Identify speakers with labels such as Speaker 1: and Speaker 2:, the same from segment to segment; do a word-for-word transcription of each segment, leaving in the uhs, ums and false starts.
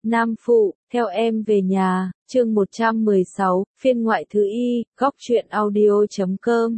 Speaker 1: Nam Phụ, theo em về nhà, chương một trăm mười sáu, phiên ngoại thứ y, góc truyện audio chấm com.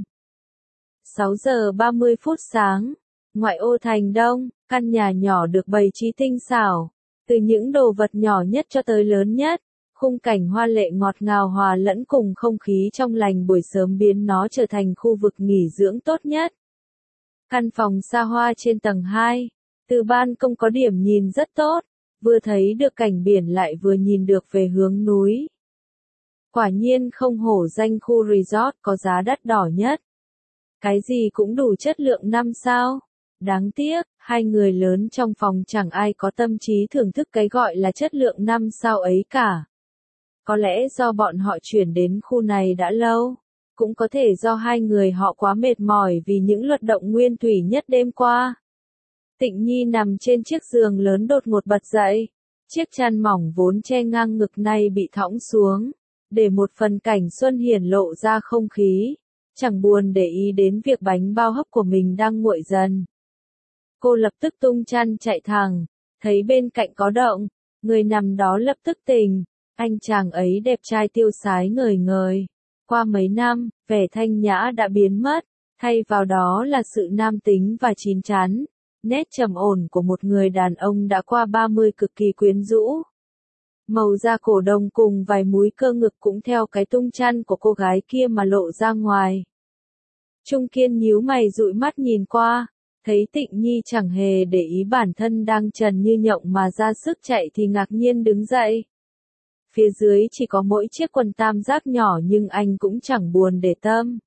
Speaker 1: sáu giờ ba mươi phút sáng, ngoại ô thành Đông, căn nhà nhỏ được bày trí tinh xảo, từ những đồ vật nhỏ nhất cho tới lớn nhất, khung cảnh hoa lệ ngọt ngào hòa lẫn cùng không khí trong lành buổi sớm biến nó trở thành khu vực nghỉ dưỡng tốt nhất. Căn phòng xa hoa trên tầng hai, từ ban công có điểm nhìn rất tốt, vừa thấy được cảnh biển lại vừa nhìn được về hướng núi. Quả nhiên không hổ danh khu resort có giá đắt đỏ nhất. Cái gì cũng đủ chất lượng năm sao. Đáng tiếc, hai người lớn trong phòng chẳng ai có tâm trí thưởng thức cái gọi là chất lượng năm sao ấy cả. Có lẽ do bọn họ chuyển đến khu này đã lâu, cũng có thể do hai người họ quá mệt mỏi vì những luật động nguyên thủy nhất đêm qua. Tịnh Nhi nằm trên chiếc giường lớn đột ngột bật dậy, chiếc chăn mỏng vốn che ngang ngực nay bị thõng xuống, để một phần cảnh xuân hiển lộ ra không khí, chẳng buồn để ý đến việc bánh bao hấp của mình đang nguội dần. Cô lập tức tung chăn chạy thẳng, thấy bên cạnh có động, người nằm đó lập tức tỉnh, anh chàng ấy đẹp trai tiêu sái ngời ngời. Qua mấy năm, vẻ thanh nhã đã biến mất, thay vào đó là sự nam tính và chín chắn. Nét trầm ổn của một người đàn ông đã qua ba mươi cực kỳ quyến rũ. Màu da cổ đồng cùng vài múi cơ ngực cũng theo cái tung chăn của cô gái kia mà lộ ra ngoài. Trung Kiên nhíu mày dụi mắt nhìn qua, thấy Tịnh Nhi chẳng hề để ý bản thân đang trần như nhộng mà ra sức chạy thì ngạc nhiên đứng dậy. Phía dưới chỉ có mỗi chiếc quần tam giác nhỏ nhưng anh cũng chẳng buồn để tâm.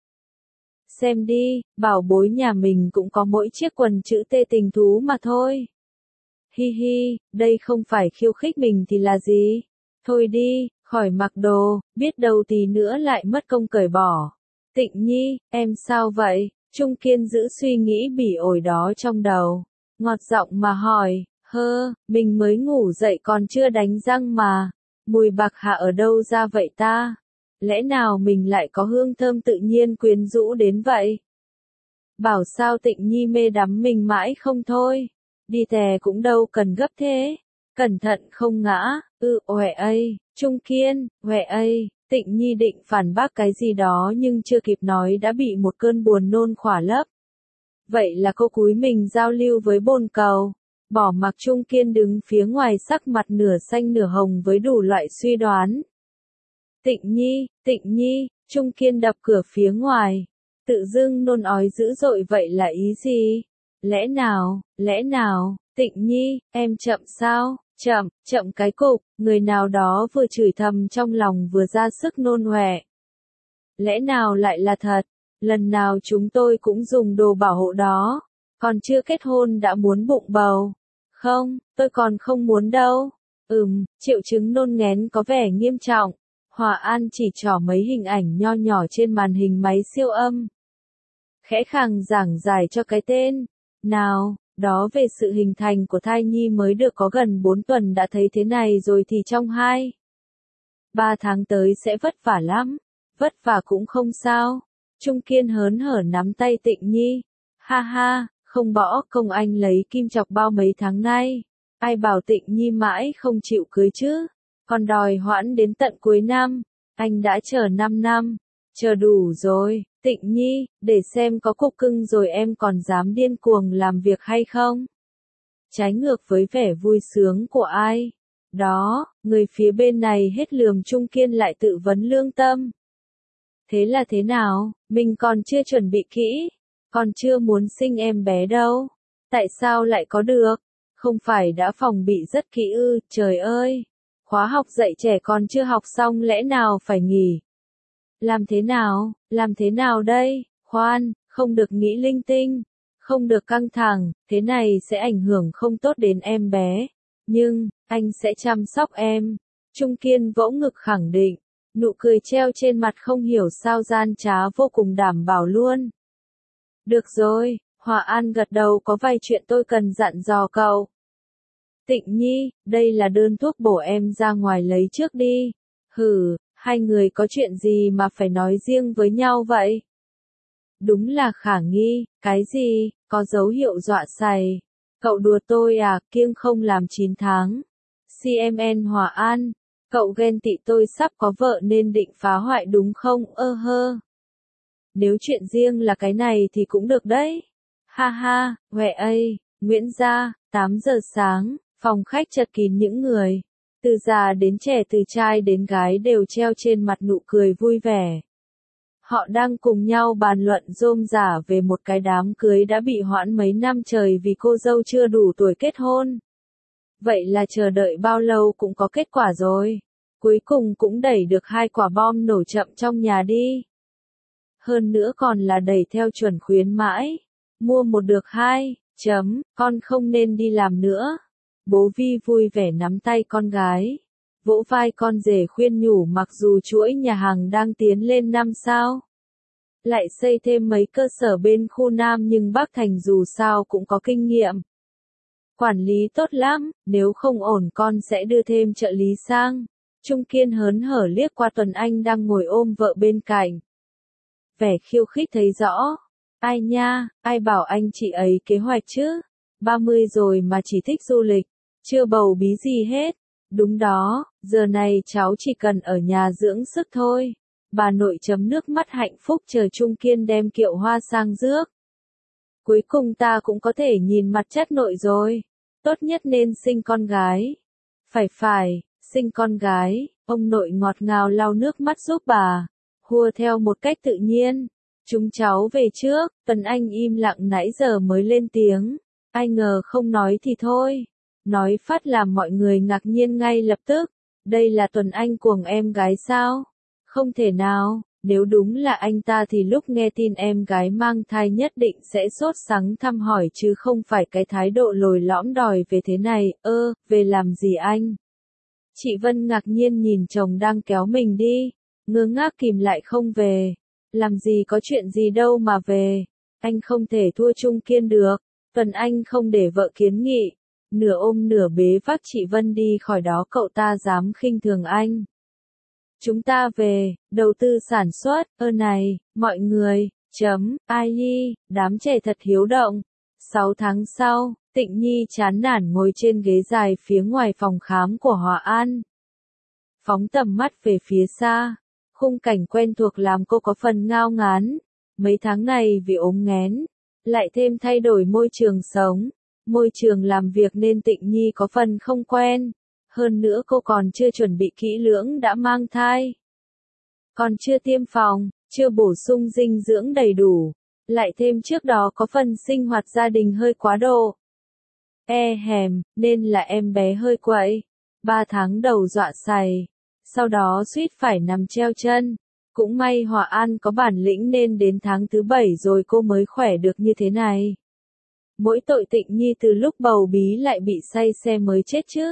Speaker 1: Xem đi, bảo bối nhà mình cũng có mỗi chiếc quần chữ T tình thú mà thôi. Hi hi, đây không phải khiêu khích mình thì là gì? Thôi đi, khỏi mặc đồ, biết đâu tí nữa lại mất công cởi bỏ. Tịnh Nhi, em sao vậy? Trung Kiên giữ suy nghĩ bỉ ổi đó trong đầu. Ngọt giọng mà hỏi, hơ, mình mới ngủ dậy còn chưa đánh răng mà. Mùi bạc hạ ở đâu ra vậy ta? Lẽ nào mình lại có hương thơm tự nhiên quyến rũ đến vậy? Bảo sao Tịnh Nhi mê đắm mình mãi không thôi. Đi tè cũng đâu cần gấp thế. Cẩn thận không ngã, ư uệ ây, Trung Kiên, uệ ây. Tịnh Nhi định phản bác cái gì đó nhưng chưa kịp nói đã bị một cơn buồn nôn khỏa lấp. Vậy là cô cúi mình giao lưu với bồn cầu. Bỏ mặc Trung Kiên đứng phía ngoài sắc mặt nửa xanh nửa hồng với đủ loại suy đoán. Tịnh Nhi, Tịnh Nhi, Trung Kiên đập cửa phía ngoài. Tự dưng nôn ói dữ dội vậy là ý gì? Lẽ nào, lẽ nào, Tịnh Nhi, em chậm sao? Chậm, chậm cái cục, người nào đó vừa chửi thầm trong lòng vừa ra sức nôn ọe. Lẽ nào lại là thật? Lần nào chúng tôi cũng dùng đồ bảo hộ đó. Còn chưa kết hôn đã muốn bụng bầu. Không, tôi còn không muốn đâu. Ừm, triệu chứng nôn nghén có vẻ nghiêm trọng. Hòa An chỉ trỏ mấy hình ảnh nho nhỏ trên màn hình máy siêu âm. Khẽ khàng giảng giải cho cái tên. Nào, đó về sự hình thành của thai nhi mới được có gần bốn tuần đã thấy thế này rồi thì trong hai ba tháng tới sẽ vất vả lắm. Vất vả cũng không sao. Trung Kiên hớn hở nắm tay Tịnh Nhi. Ha ha, không bỏ công anh lấy kim chọc bao mấy tháng nay. Ai bảo Tịnh Nhi mãi không chịu cưới chứ. Còn đòi hoãn đến tận cuối năm. Anh đã chờ năm năm. Chờ đủ rồi, Tịnh Nhi, để xem có cục cưng rồi em còn dám điên cuồng làm việc hay không? Trái ngược với vẻ vui sướng của ai? Đó, người phía bên này hết lườm Trung Kiên lại tự vấn lương tâm. Thế là thế nào, mình còn chưa chuẩn bị kỹ, còn chưa muốn sinh em bé đâu. Tại sao lại có được? Không phải đã phòng bị rất kỹ ư, trời ơi. Khóa học dạy trẻ còn chưa học xong lẽ nào phải nghỉ? Làm thế nào, làm thế nào đây? Khoan, không được nghĩ linh tinh, không được căng thẳng, thế này sẽ ảnh hưởng không tốt đến em bé. Nhưng, anh sẽ chăm sóc em. Trung Kiên vỗ ngực khẳng định, nụ cười treo trên mặt không hiểu sao gian trá vô cùng đảm bảo luôn. Được rồi, Hòa An gật đầu, có vài chuyện tôi cần dặn dò cậu. Tịnh Nhi, đây là đơn thuốc bổ em ra ngoài lấy trước đi. Hừ, hai người có chuyện gì mà phải nói riêng với nhau vậy? Đúng là khả nghi, cái gì, có dấu hiệu dọa sày. Cậu đùa tôi à, kiêng không làm chín tháng. xê em en Hòa An, cậu ghen tị tôi sắp có vợ nên định phá hoại đúng không? Ơ hơ. Nếu chuyện riêng là cái này thì cũng được đấy. Ha ha, huệ ây, Nguyễn Gia, tám giờ sáng, phòng khách chật kín những người. Từ già đến trẻ, từ trai đến gái đều treo trên mặt nụ cười vui vẻ. Họ đang cùng nhau bàn luận rôm rả về một cái đám cưới đã bị hoãn mấy năm trời vì cô dâu chưa đủ tuổi kết hôn. Vậy là chờ đợi bao lâu cũng có kết quả rồi. Cuối cùng cũng đẩy được hai quả bom nổ chậm trong nhà đi. Hơn nữa còn là đẩy theo chuẩn khuyến mãi. Mua một được hai, chấm, con không nên đi làm nữa. Bố Vi vui vẻ nắm tay con gái. Vỗ vai con rể khuyên nhủ mặc dù chuỗi nhà hàng đang tiến lên năm sao. Lại xây thêm mấy cơ sở bên khu Nam nhưng Bắc Thành dù sao cũng có kinh nghiệm. Quản lý tốt lắm, nếu không ổn con sẽ đưa thêm trợ lý sang. Trung Kiên hớn hở liếc qua Tuấn Anh đang ngồi ôm vợ bên cạnh. Vẻ khiêu khích thấy rõ. Ai nha, ai bảo anh chị ấy kế hoạch chứ? ba mươi rồi mà chỉ thích du lịch, chưa bầu bí gì hết. Đúng đó, giờ này cháu chỉ cần ở nhà dưỡng sức thôi. Bà nội chấm nước mắt hạnh phúc chờ Trung Kiên đem kiệu hoa sang rước. Cuối cùng ta cũng có thể nhìn mặt chất nội rồi. Tốt nhất nên sinh con gái. Phải phải, sinh con gái, ông nội ngọt ngào lau nước mắt giúp bà. Hùa theo một cách tự nhiên. Chúng cháu về trước, Tuấn Anh im lặng nãy giờ mới lên tiếng. Ai ngờ không nói thì thôi. Nói phát làm mọi người ngạc nhiên ngay lập tức. Đây là Tuấn Anh cuồng em gái sao? Không thể nào, nếu đúng là anh ta thì lúc nghe tin em gái mang thai nhất định sẽ sốt sắng thăm hỏi chứ không phải cái thái độ lồi lõm đòi về thế này. Ơ, về làm gì anh? Chị Vân ngạc nhiên nhìn chồng đang kéo mình đi, ngơ ngác kìm lại không về. Làm gì có chuyện gì đâu mà về, anh không thể thua Trung Kiên được. Tuấn Anh không để vợ kiến nghị, nửa ôm nửa bế vác chị Vân đi khỏi đó. Cậu ta dám khinh thường anh. Chúng ta về, đầu tư sản xuất, ơ này, mọi người, chấm, ai nhi, đám trẻ thật hiếu động. Sáu tháng sau, Tịnh Nhi chán nản ngồi trên ghế dài phía ngoài phòng khám của Hòa An. Phóng tầm mắt về phía xa, khung cảnh quen thuộc làm cô có phần ngao ngán. Mấy tháng này vì ốm nghén, lại thêm thay đổi môi trường sống, môi trường làm việc nên Tịnh Nhi có phần không quen. Hơn nữa cô còn chưa chuẩn bị kỹ lưỡng đã mang thai. Còn chưa tiêm phòng, chưa bổ sung dinh dưỡng đầy đủ. Lại thêm trước đó có phần sinh hoạt gia đình hơi quá độ. E hèm, nên là em bé hơi quậy. Ba tháng đầu dọa sày. Sau đó suýt phải nằm treo chân. Cũng may Hòa An có bản lĩnh nên đến tháng thứ bảy rồi cô mới khỏe được như thế này. Mỗi tội Tịnh Nhi từ lúc bầu bí lại bị say xe mới chết chứ.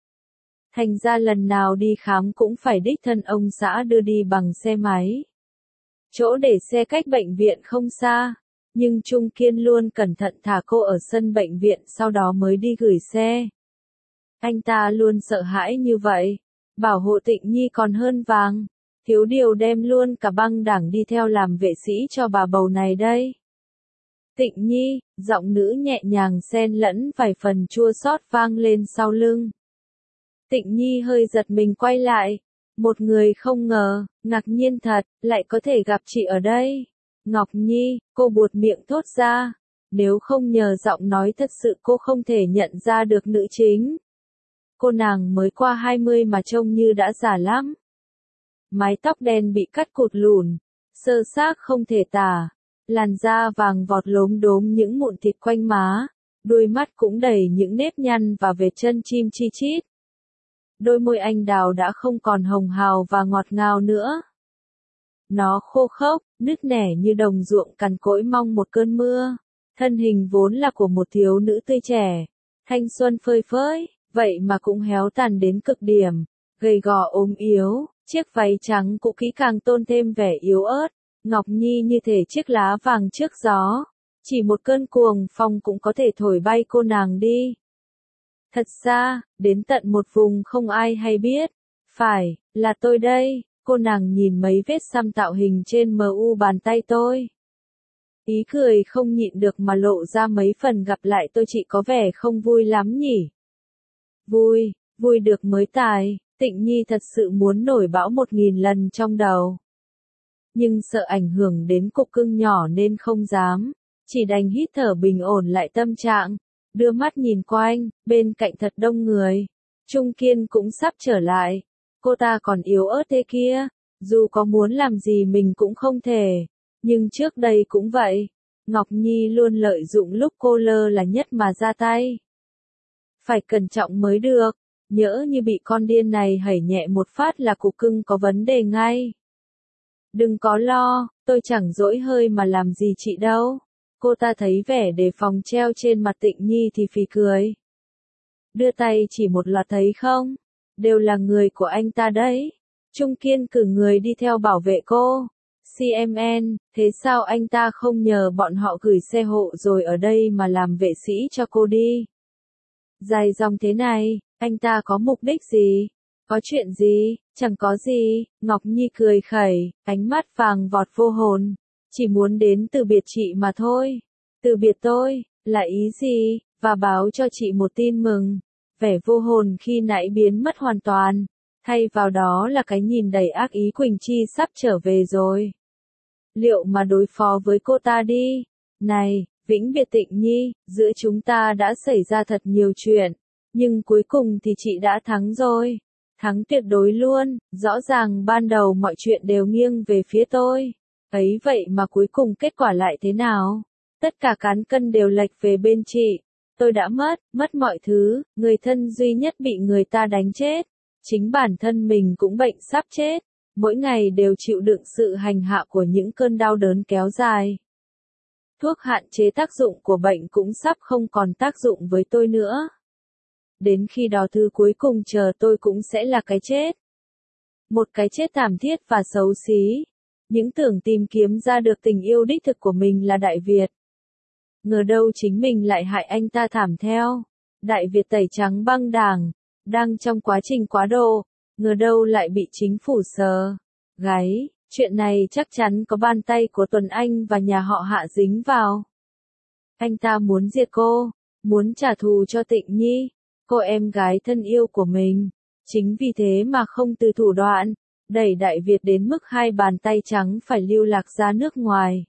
Speaker 1: Thành ra lần nào đi khám cũng phải đích thân ông xã đưa đi bằng xe máy. Chỗ để xe cách bệnh viện không xa, nhưng Trung Kiên luôn cẩn thận thả cô ở sân bệnh viện sau đó mới đi gửi xe. Anh ta luôn sợ hãi như vậy, bảo hộ Tịnh Nhi còn hơn vàng, thiếu điều đem luôn cả băng đảng đi theo làm vệ sĩ cho bà bầu này đây. Tịnh Nhi, giọng nữ nhẹ nhàng xen lẫn vài phần chua xót vang lên sau lưng. Tịnh Nhi hơi giật mình quay lại. Một người không ngờ, ngạc nhiên thật, lại có thể gặp chị ở đây. Ngọc Nhi, cô buột miệng thốt ra. Nếu không nhờ giọng nói thật sự cô không thể nhận ra được nữ chính. Cô nàng mới qua hai mươi mà trông như đã già lắm. Mái tóc đen bị cắt cụt lùn, sơ xác không thể tả. Làn da vàng vọt lốm đốm những mụn thịt quanh má. Đôi mắt cũng đầy những nếp nhăn và vệt chân chim chi chít. Đôi môi anh đào đã không còn hồng hào và ngọt ngào nữa. Nó khô khốc, nứt nẻ như đồng ruộng cằn cỗi mong một cơn mưa. Thân hình vốn là của một thiếu nữ tươi trẻ, thanh xuân phơi phới, vậy mà cũng héo tàn đến cực điểm, gầy gò ốm yếu, chiếc váy trắng cũ kỹ càng tôn thêm vẻ yếu ớt. Ngọc Nhi như thể chiếc lá vàng trước gió, chỉ một cơn cuồng phong cũng có thể thổi bay cô nàng đi. Thật ra, đến tận một vùng không ai hay biết. Phải, là tôi đây. Cô nàng nhìn mấy vết xăm tạo hình trên mu bàn tay tôi. Ý cười không nhịn được mà lộ ra mấy phần gặp lại tôi chị có vẻ không vui lắm nhỉ. Vui, Vui được mới tài, Tịnh Nhi thật sự muốn nổi bão một nghìn lần trong đầu. Nhưng sợ ảnh hưởng đến cục cưng nhỏ nên không dám, chỉ đành hít thở bình ổn lại tâm trạng, đưa mắt nhìn quanh, bên cạnh thật đông người. Trung Kiên cũng sắp trở lại, cô ta còn yếu ớt thế kia, dù có muốn làm gì mình cũng không thể, nhưng trước đây cũng vậy, Ngọc Nhi luôn lợi dụng lúc cô lơ là nhất mà ra tay. Phải cẩn trọng mới được, nhỡ như bị con điên này hẩy nhẹ một phát là cục cưng có vấn đề ngay. Đừng có lo, tôi chẳng dỗi hơi mà làm gì chị đâu. Cô ta thấy vẻ đề phòng treo trên mặt Tịnh Nhi thì phì cười. Đưa tay chỉ một loạt thấy không? Đều là người của anh ta đấy. Trung Kiên cử người đi theo bảo vệ cô. xê em en, thế sao anh ta không nhờ bọn họ gửi xe hộ rồi ở đây mà làm vệ sĩ cho cô đi? Dài dòng thế này, anh ta có mục đích gì? Có chuyện gì? Chẳng có gì, Ngọc Nhi cười khẩy, ánh mắt vàng vọt vô hồn. Chỉ muốn đến từ biệt chị mà thôi. Từ biệt tôi, là ý gì? Và báo cho chị một tin mừng. Vẻ vô hồn khi nãy biến mất hoàn toàn. Thay vào đó là cái nhìn đầy ác ý Quỳnh Chi sắp trở về rồi. Liệu mà đối phó với cô ta đi? Này, vĩnh biệt Tịnh Nhi, giữa chúng ta đã xảy ra thật nhiều chuyện. Nhưng cuối cùng thì chị đã thắng rồi. Thắng tuyệt đối luôn, rõ ràng ban đầu mọi chuyện đều nghiêng về phía tôi. Ấy vậy mà cuối cùng kết quả lại thế nào? Tất cả cán cân đều lệch về bên chị. Tôi đã mất, mất mọi thứ, người thân duy nhất bị người ta đánh chết. Chính bản thân mình cũng bệnh sắp chết. Mỗi ngày đều chịu đựng sự hành hạ của những cơn đau đớn kéo dài. Thuốc hạn chế tác dụng của bệnh cũng sắp không còn tác dụng với tôi nữa. Đến khi đó thứ cuối cùng chờ tôi cũng sẽ là cái chết. Một cái chết thảm thiết và xấu xí. Những tưởng tìm kiếm ra được tình yêu đích thực của mình là Đại Việt. Ngờ đâu chính mình lại hại anh ta thảm theo. Đại Việt tẩy trắng băng đảng, đang trong quá trình quá độ, ngờ đâu lại bị chính phủ sờ gáy. Chuyện này chắc chắn có bàn tay của Tuấn Anh và nhà họ Hạ dính vào. Anh ta muốn diệt cô, muốn trả thù cho Tịnh Nhi, cô em gái thân yêu của mình. Chính vì thế mà không từ thủ đoạn, đẩy Đại Việt đến mức hai bàn tay trắng phải lưu lạc ra nước ngoài.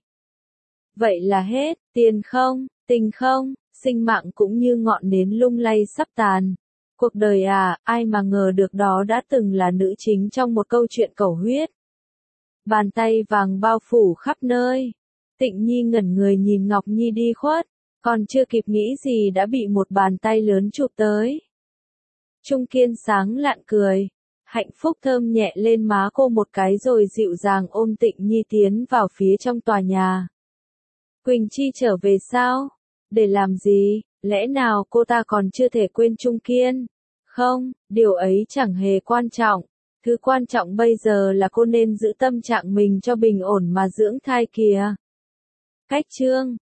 Speaker 1: Vậy là hết, tiền không, tình không, sinh mạng cũng như ngọn nến lung lay sắp tàn. Cuộc đời à, ai mà ngờ được đó đã từng là nữ chính trong một câu chuyện cầu huyết. Bàn tay vàng bao phủ khắp nơi. Tịnh Nhi ngẩn người nhìn Ngọc Nhi đi khuất, còn chưa kịp nghĩ gì đã bị một bàn tay lớn chụp tới. Trung Kiên sáng lạn cười, hạnh phúc thơm nhẹ lên má cô một cái rồi dịu dàng ôm Tịnh Nhi tiến vào phía trong tòa nhà. Quỳnh Chi trở về sao? Để làm gì? Lẽ nào cô ta còn chưa thể quên Trung Kiên? Không, điều ấy chẳng hề quan trọng. Thứ quan trọng bây giờ là cô nên giữ tâm trạng mình cho bình ổn mà dưỡng thai kìa. Cách chương